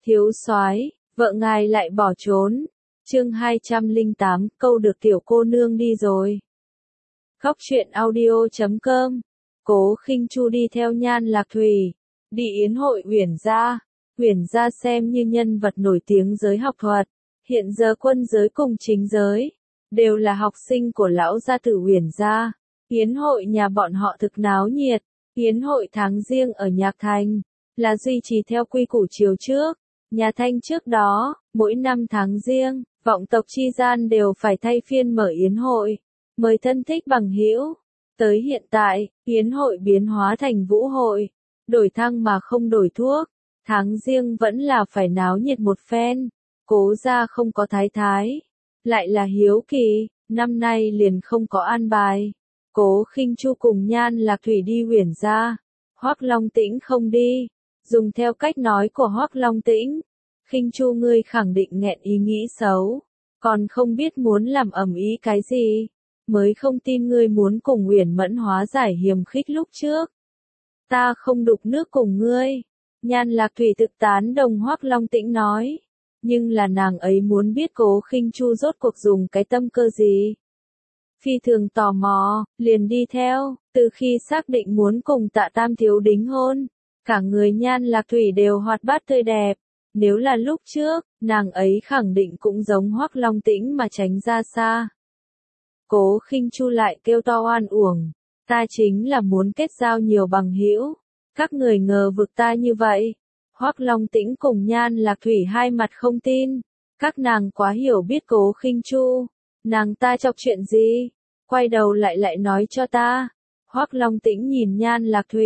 Thiếu soái, vợ ngài lại bỏ trốn. Chương 208, câu được tiểu cô nương đi rồi. Khóc chuyện audio.com. Cố Khinh Chu đi theo Nhan Lạc Thủy, đi yến hội Uyển gia. Uyển gia xem như nhân vật nổi tiếng giới học thuật, hiện giờ quân giới cùng chính giới đều là học sinh của lão gia tử Uyển gia. Yến hội nhà bọn họ thực náo nhiệt. Yến hội tháng riêng ở Nhạc Thành là duy trì theo quy củ chiều trước. Nhà Thanh trước đó, mỗi năm tháng riêng, vọng tộc chi gian đều phải thay phiên mở yến hội, mời thân thích bằng hữu. Tới hiện tại, yến hội biến hóa thành vũ hội, đổi thăng mà không đổi thuốc. Tháng riêng vẫn là phải náo nhiệt một phen. Cố gia không có thái thái, lại là hiếu kỳ, năm nay liền không có an bài. Cố Khinh Chu cùng Nhan Lạc Thủy đi Uyển gia, Hoắc Long Tĩnh không đi. Dùng theo cách nói của Hoắc Long Tĩnh, Khinh Chu ngươi khẳng định nghẹn ý nghĩ xấu, còn không biết muốn làm ầm ĩ cái gì, mới không tin ngươi muốn cùng Uyển Mẫn hóa giải hiềm khích lúc trước. Ta không đục nước cùng ngươi. Nhan Lạc Thủy thực tán đồng Hoắc Long Tĩnh nói, nhưng là nàng ấy muốn biết Cố Khinh Chu rốt cuộc dùng cái tâm cơ gì. Phi thường tò mò, liền đi theo. Từ khi xác định muốn cùng Tạ Tam thiếu đính hôn, cả người Nhan Lạc Thủy đều hoạt bát tươi đẹp. Nếu là lúc trước, nàng ấy khẳng định cũng giống Hoắc Long Tĩnh mà tránh ra xa. Cố Khinh Chu lại kêu to oan uổng, ta chính là muốn kết giao nhiều bằng hữu, các người ngờ vực ta như vậy. Hoắc Long Tĩnh cùng Nhan Lạc Thủy hai mặt không tin, các nàng quá hiểu biết Cố Khinh Chu, nàng ta chọc chuyện gì, quay đầu lại nói cho ta. Hoắc Long Tĩnh nhìn Nhan Lạc Thủy,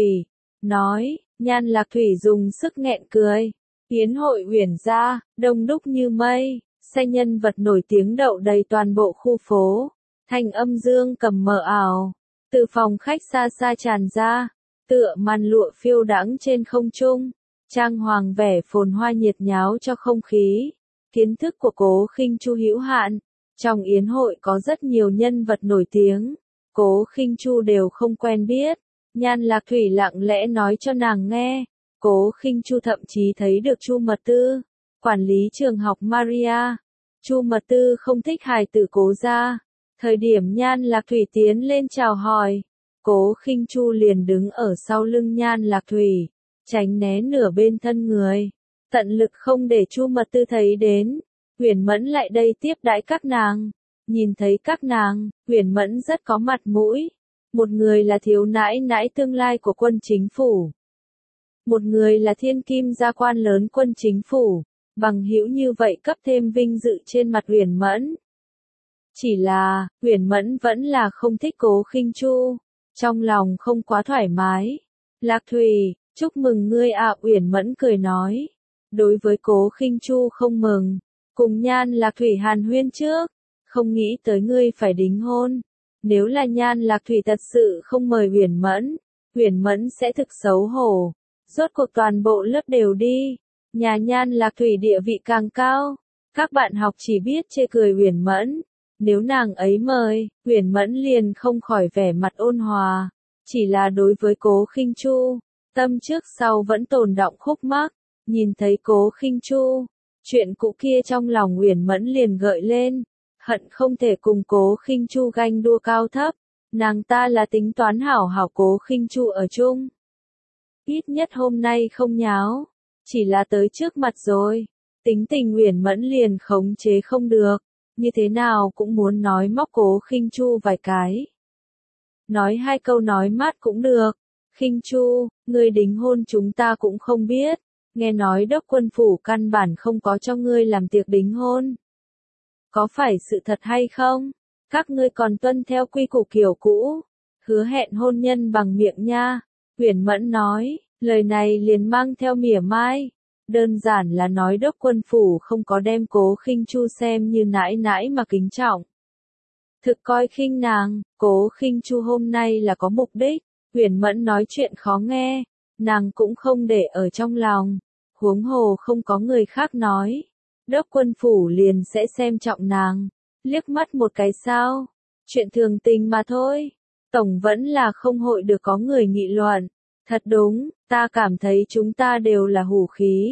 nói. Nhan Lạc Thủy dùng sức nghẹn cười. Yến hội Uyển gia, đông đúc như mây, xe nhân vật nổi tiếng đậu đầy toàn bộ khu phố. Thanh âm dương cầm mờ ảo, từ phòng khách xa xa tràn ra, tựa màn lụa phiêu đãng trên không trung, trang hoàng vẻ phồn hoa nhiệt nháo cho không khí. Kiến thức của Cố Khinh Chu hữu hạn, trong yến hội có rất nhiều nhân vật nổi tiếng, Cố Khinh Chu đều không quen biết. Nhan Lạc Thủy lặng lẽ nói cho nàng nghe. Cố Khinh Chu thậm chí thấy được Chu Mật Tư, quản lý trường học Maria. Chu Mật Tư không thích hài tử Cố gia. Thời điểm Nhan Lạc Thủy tiến lên chào hỏi, Cố Khinh Chu liền đứng ở sau lưng Nhan Lạc Thủy, tránh né nửa bên thân người, tận lực không để Chu Mật Tư thấy đến. Uyển Mẫn lại đây tiếp đãi các nàng. Nhìn thấy các nàng, Uyển Mẫn rất có mặt mũi. Một người là thiếu nãi nãi tương lai của quân chính phủ, một người là thiên kim gia quan lớn quân chính phủ, bằng hữu như vậy cấp thêm vinh dự trên mặt Uyển Mẫn. Chỉ là, Uyển Mẫn vẫn là không thích Cố Khinh Chu, trong lòng không quá thoải mái. Lạc Thủy, chúc mừng ngươi ạ. Uyển Mẫn cười nói. Đối với Cố Khinh Chu không mừng, cùng Nhan Lạc Thủy hàn huyên trước, không nghĩ tới ngươi phải đính hôn. Nếu là Nhan Lạc Thủy thật sự không mời Uyển Mẫn sẽ thực xấu hổ. Rốt cuộc toàn bộ lớp đều đi, nhà Nhan Lạc Thủy địa vị càng cao, các bạn học chỉ biết chê cười Uyển Mẫn. Nếu nàng ấy mời, Uyển Mẫn liền không khỏi vẻ mặt ôn hòa, chỉ là đối với Cố Khinh Chu, tâm trước sau vẫn tồn đọng khúc mắc. Nhìn thấy Cố Khinh Chu, chuyện cũ kia trong lòng Uyển Mẫn liền gợi lên, hận không thể cùng Cố Khinh Chu ganh đua cao thấp. Nàng ta là tính toán hảo hảo Cố Khinh Chu ở chung, ít nhất hôm nay không nháo, chỉ là tới trước mặt rồi, tính tình Uyển Mẫn liền khống chế không được, như thế nào cũng muốn nói móc Cố Khinh Chu vài cái. Nói hai câu nói mát cũng được. Khinh Chu, ngươi đính hôn chúng ta cũng không biết, nghe nói đốc quân phủ căn bản không có cho ngươi làm tiệc đính hôn. Có phải sự thật hay không? Các ngươi còn tuân theo quy củ kiểu cũ, hứa hẹn hôn nhân bằng miệng nha. Uyển Mẫn nói, lời này liền mang theo mỉa mai, đơn giản là nói đốc quân phủ không có đem Cố Khinh Chu xem như nãi nãi mà kính trọng. Thực coi khinh nàng. Cố Khinh Chu hôm nay là có mục đích. Uyển Mẫn nói chuyện khó nghe, nàng cũng không để ở trong lòng, huống hồ không có người khác nói, đốc quân phủ liền sẽ xem trọng nàng, liếc mắt một cái sao, chuyện thường tình mà thôi, tổng vẫn là không hội được có người nghị luận. Thật đúng, ta cảm thấy chúng ta đều là hủ khí,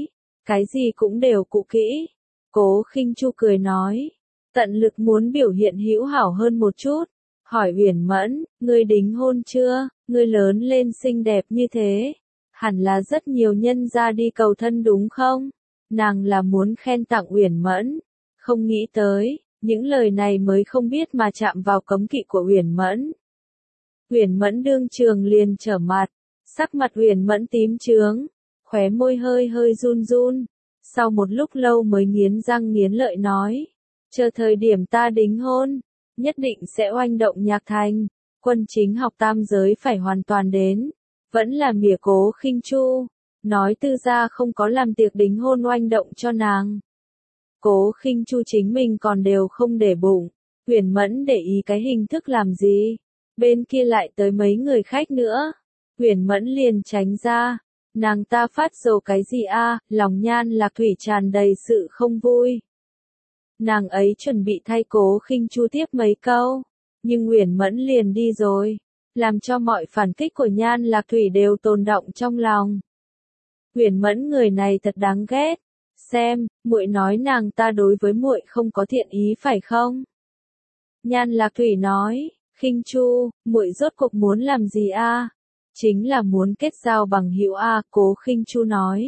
cái gì cũng đều cụ kỹ. Cố Khinh Chu cười nói, tận lực muốn biểu hiện hữu hảo hơn một chút. Hỏi Uyển Mẫn, ngươi đính hôn chưa? Ngươi lớn lên xinh đẹp như thế, hẳn là rất nhiều nhân gia đi cầu thân đúng không? Nàng là muốn khen tặng Uyển Mẫn, không nghĩ tới, những lời này mới không biết mà chạm vào cấm kỵ của Uyển Mẫn. Uyển Mẫn đương trường liền trở mặt, sắc mặt Uyển Mẫn tím chướng, khóe môi hơi hơi run run, sau một lúc lâu mới nghiến răng nghiến lợi nói, chờ thời điểm ta đính hôn, nhất định sẽ oanh động nhạc thành, quân chính học tam giới phải hoàn toàn đến, vẫn là mỉa Cố Khinh Chu, nói Tư gia không có làm tiệc đính hôn oanh động cho nàng. Cố Khinh Chu chính mình còn đều không để bụng, Uyển Mẫn để ý cái hình thức làm gì, bên kia lại tới mấy người khách nữa, Uyển Mẫn liền tránh ra, nàng ta phát rồ cái gì a? Lòng Nhan Lạc Thủy tràn đầy sự không vui. Nàng ấy chuẩn bị thay Cố Khinh Chu tiếp mấy câu, nhưng Uyển Mẫn liền đi rồi, làm cho mọi phản kích của Nhan Lạc Thủy đều tồn đọng trong lòng. Uyển Mẫn người này thật đáng ghét. Xem, muội nói nàng ta đối với muội không có thiện ý phải không? Nhan Lạc Thủy nói, Khinh Chu, muội rốt cuộc muốn làm gì a? Chính là muốn kết giao bằng hữu a, Cố Khinh Chu nói.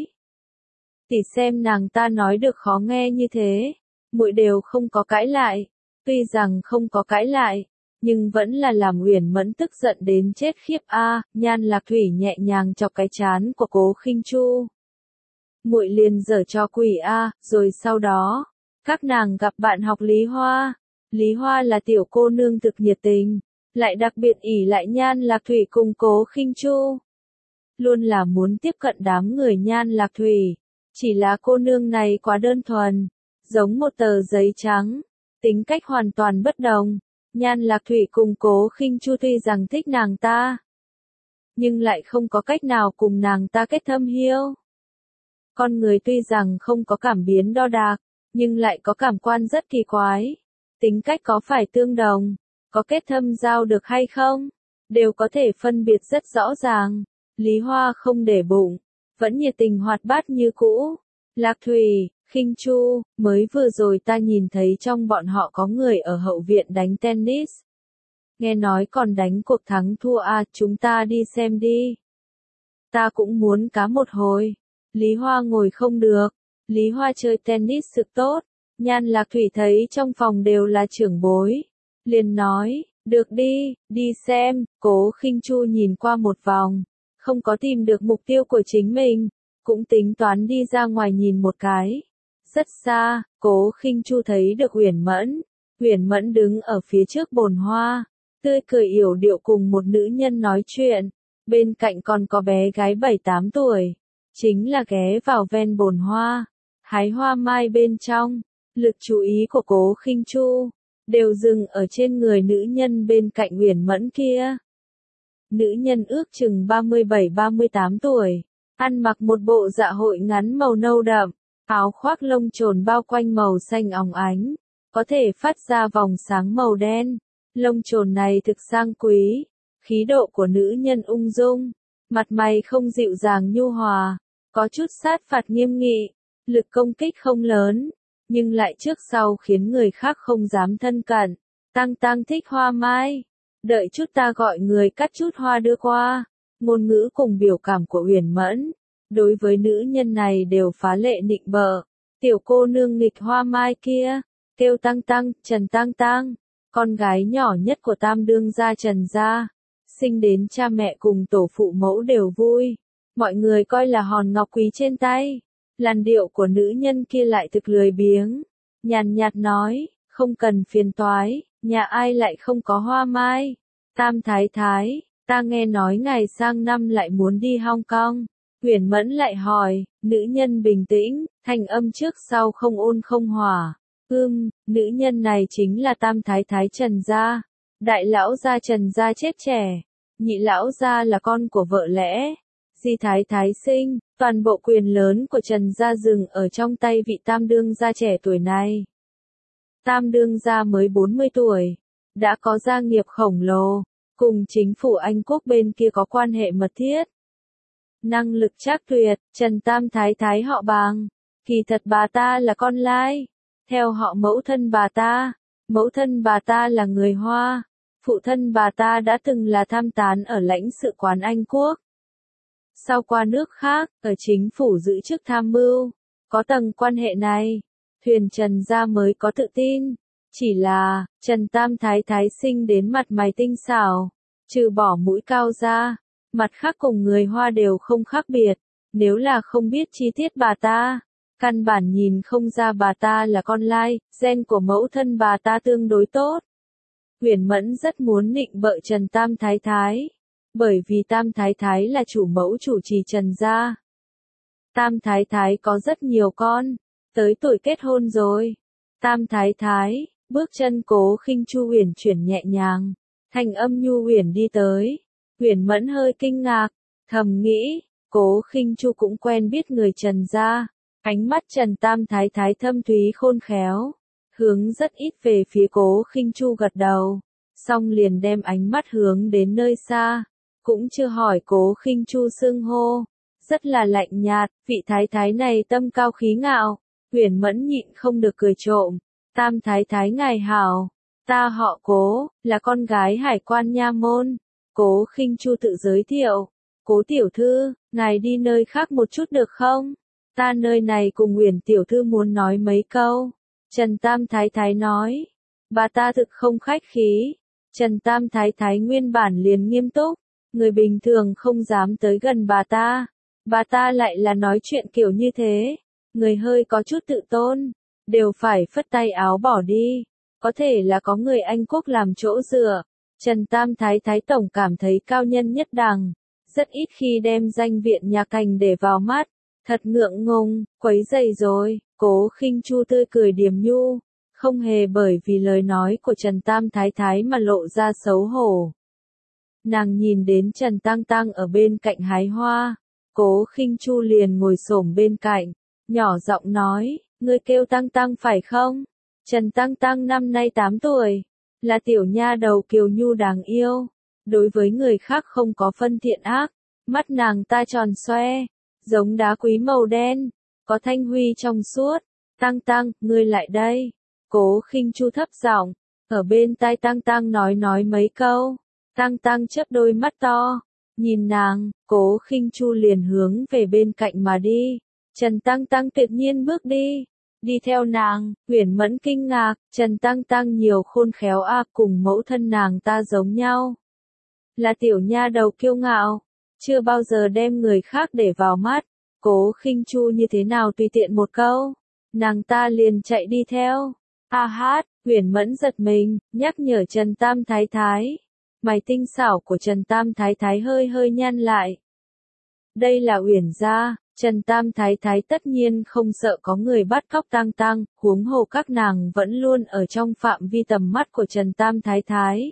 Tỷ xem nàng ta nói được khó nghe như thế, muội đều không có cãi lại, tuy rằng không có cãi lại, nhưng vẫn là làm Uyển Mẫn tức giận đến chết khiếp a. Nhan Lạc Thủy nhẹ nhàng chọc cái trán của Cố Khinh Chu. Muội liền giở cho quỷ a, rồi sau đó, các nàng gặp bạn học Lý Hoa. Lý Hoa là tiểu cô nương thực nhiệt tình, lại đặc biệt ỷ lại Nhan Lạc Thủy cùng Cố Khinh Chu. Luôn là muốn tiếp cận đám người Nhan Lạc Thủy, chỉ là cô nương này quá đơn thuần, giống một tờ giấy trắng, tính cách hoàn toàn bất đồng. Nhan Lạc Thủy cùng Cố Khinh Chu tuy rằng thích nàng ta, nhưng lại không có cách nào cùng nàng ta kết thâm hiếu. Con người tuy rằng không có cảm biến đo đạc, nhưng lại có cảm quan rất kỳ quái. Tính cách có phải tương đồng, có kết thâm giao được hay không, đều có thể phân biệt rất rõ ràng. Lý Hoa không để bụng, vẫn nhiệt tình hoạt bát như cũ. Lạc Thủy, Khinh Chu, mới vừa rồi ta nhìn thấy trong bọn họ có người ở hậu viện đánh tennis. Nghe nói còn đánh cuộc thắng thua à, chúng ta đi xem đi. Ta cũng muốn cá một hồi. Lý Hoa ngồi không được, Lý Hoa chơi tennis thực tốt, Nhan Lạc Thủy thấy trong phòng đều là trưởng bối, liền nói, được đi, đi xem. Cố Khinh Chu nhìn qua một vòng, không có tìm được mục tiêu của chính mình, cũng tính toán đi ra ngoài nhìn một cái. Rất xa, Cố Khinh Chu thấy được Uyển Mẫn đứng ở phía trước bồn hoa, tươi cười yểu điệu cùng một nữ nhân nói chuyện, bên cạnh còn có bé gái 7-8 tuổi. Chính là ghé vào ven bồn hoa, hái hoa mai bên trong, lực chú ý của Cố Khinh Chu đều dừng ở trên người nữ nhân bên cạnh Uyển Mẫn kia. Nữ nhân ước chừng 37-38 tuổi, ăn mặc một bộ dạ hội ngắn màu nâu đậm, áo khoác lông chồn bao quanh màu xanh óng ánh, có thể phát ra vòng sáng màu đen. Lông chồn này thực sang quý, khí độ của nữ nhân ung dung, mặt mày không dịu dàng nhu hòa, có chút sát phạt nghiêm nghị, lực công kích không lớn, nhưng lại trước sau khiến người khác không dám thân cận. Tăng Tăng thích hoa mai, đợi chút ta gọi người cắt chút hoa đưa qua. Ngôn ngữ cùng biểu cảm của Uyển Mẫn, đối với nữ nhân này đều phá lệ nịnh bợ. Tiểu cô nương nghịch hoa mai kia, kêu Tăng Tăng, Trần Tăng Tăng, con gái nhỏ nhất của tam đương gia Trần gia, sinh đến cha mẹ cùng tổ phụ mẫu đều vui. Mọi người coi là hòn ngọc quý trên tay. Làn điệu của nữ nhân kia lại thực lười biếng, nhàn nhạt nói, không cần phiền toái, nhà ai lại không có hoa mai. Tam Thái Thái, ta nghe nói ngày sang năm lại muốn đi Hong Kong. Uyển Mẫn lại hỏi, nữ nhân bình tĩnh, thanh âm trước sau không ôn không hòa. Nữ nhân này chính là Tam Thái Thái Trần gia. Đại lão gia Trần gia chết trẻ, nhị lão gia là con của vợ lẽ Di Thái Thái sinh, toàn bộ quyền lớn của Trần gia dừng ở trong tay vị tam đương gia trẻ tuổi này. Tam đương gia mới 40 tuổi, đã có gia nghiệp khổng lồ, cùng chính phủ Anh quốc bên kia có quan hệ mật thiết. Năng lực trác tuyệt, Trần Tam Thái Thái họ Bàng, Kỳ thật bà ta là con lai. Theo họ mẫu thân bà ta là người Hoa. Phụ thân bà ta đã từng là tham tán ở lãnh sự quán Anh Quốc. Sau qua nước khác, ở chính phủ giữ chức tham mưu. Có tầng quan hệ này, thuyền Trần gia mới có tự tin. Chỉ là, Trần Tam Thái Thái sinh đến mặt mày tinh xảo, trừ bỏ mũi cao ra, mặt khác cùng người Hoa đều không khác biệt. Nếu là không biết chi tiết bà ta, căn bản nhìn không ra bà ta là con lai, gen của mẫu thân bà ta tương đối tốt. Uyển Mẫn rất muốn nịnh bợ Trần Tam Thái Thái, bởi vì Tam Thái Thái là chủ mẫu chủ trì Trần gia. Tam Thái Thái có rất nhiều con, tới tuổi kết hôn rồi. Tam Thái Thái, bước chân Cố Khinh Chu uyển chuyển nhẹ nhàng, thanh âm nhu uyển đi tới. Uyển Mẫn hơi kinh ngạc, thầm nghĩ, Cố Khinh Chu cũng quen biết người Trần gia. Ánh mắt Trần Tam Thái Thái thâm thúy khôn khéo, hướng rất ít về phía Cố Khinh Chu gật đầu, xong liền đem ánh mắt hướng đến nơi xa, cũng chưa hỏi Cố Khinh Chu xưng hô, rất là lạnh nhạt, vị thái thái này tâm cao khí ngạo. Uyển Mẫn nhịn không được cười trộm, Tam Thái Thái ngài hảo, ta họ Cố, là con gái hải quan nha môn. Cố Khinh Chu tự giới thiệu, Cố tiểu thư, ngài đi nơi khác một chút được không? Ta nơi này cùng Uyển tiểu thư muốn nói mấy câu. Trần Tam Thái Thái nói, bà ta thực không khách khí. Trần Tam Thái Thái nguyên bản liền nghiêm túc, người bình thường không dám tới gần bà ta lại là nói chuyện kiểu như thế, người hơi có chút tự tôn, đều phải phất tay áo bỏ đi. Có thể là có người Anh Quốc làm chỗ dựa. Trần Tam Thái Thái tổng cảm thấy cao nhân nhất đẳng, rất ít khi đem danh viện nhà cành để vào mắt. Thật ngượng ngùng, quấy rầy rồi. Cố Khinh Chu tươi cười điềm nhu, không hề bởi vì lời nói của Trần Tam Thái Thái mà lộ ra xấu hổ. Nàng nhìn đến Trần Tăng Tăng ở bên cạnh hái hoa, Cố Khinh Chu liền ngồi xổm bên cạnh, nhỏ giọng nói, ngươi kêu Tăng Tăng phải không? Trần Tăng Tăng năm nay 8 tuổi, là tiểu nha đầu kiều nhu đáng yêu, đối với người khác không có phân thiện ác, mắt nàng ta tròn xoe, giống đá quý màu đen, có thanh huy trong suốt. Tăng Tăng, ngươi lại đây. Cố Khinh Chu thấp giọng, ở bên tai Tăng Tăng nói mấy câu. Tăng Tăng chớp đôi mắt to, nhìn nàng, Cố Khinh Chu liền hướng về bên cạnh mà đi. Trần Tăng Tăng tuyệt nhiên bước đi. Đi theo nàng, Uyển Mẫn kinh ngạc, Trần Tăng Tăng nhiều khôn khéo a, cùng mẫu thân nàng ta giống nhau. Là tiểu nha đầu kiêu ngạo, chưa bao giờ đem người khác để vào mắt. Cố Khinh Chu như thế nào tùy tiện một câu, nàng ta liền chạy đi theo. A hát, Uyển Mẫn giật mình, nhắc nhở Trần Tam Thái Thái. Mày tinh xảo của Trần Tam Thái Thái hơi hơi nhăn lại. Đây là Uyển gia, Trần Tam Thái Thái tất nhiên không sợ có người bắt cóc Tăng Tăng, huống hồ các nàng vẫn luôn ở trong phạm vi tầm mắt của Trần Tam Thái Thái.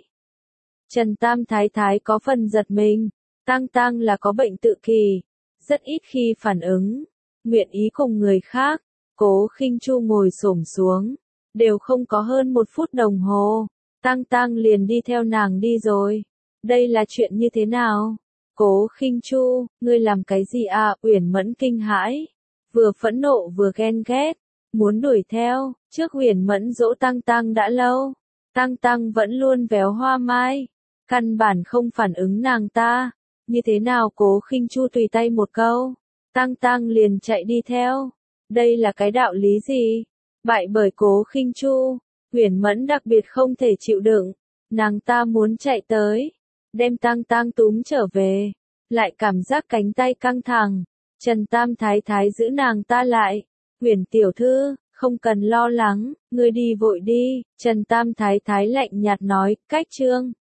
Trần Tam Thái Thái có phần giật mình, Tăng Tăng là có bệnh tự kỷ, rất ít khi phản ứng, nguyện ý cùng người khác. Cố Khinh Chu ngồi xổm xuống, đều không có hơn 1 phút đồng hồ, Tăng Tăng liền đi theo nàng đi rồi. Đây là chuyện như thế nào? Cố Khinh Chu, ngươi làm cái gì à? Uyển Mẫn kinh hãi, vừa phẫn nộ vừa ghen ghét, muốn đuổi theo. Trước Uyển Mẫn dỗ Tăng Tăng đã lâu, Tăng Tăng vẫn luôn véo hoa mai, căn bản không phản ứng nàng ta. Như thế nào? Cố Khinh Chu tùy tay một câu, Tăng Tăng liền chạy đi theo. Đây là cái đạo lý gì? Bại bởi Cố Khinh Chu, Uyển Mẫn đặc biệt không thể chịu đựng, nàng ta muốn chạy tới, đem Tăng Tăng túm trở về, lại cảm giác cánh tay căng thẳng. Trần Tam Thái Thái giữ nàng ta lại, Uyển tiểu thư, không cần lo lắng, ngươi đi vội đi. Trần Tam Thái Thái lạnh nhạt nói, cách chương.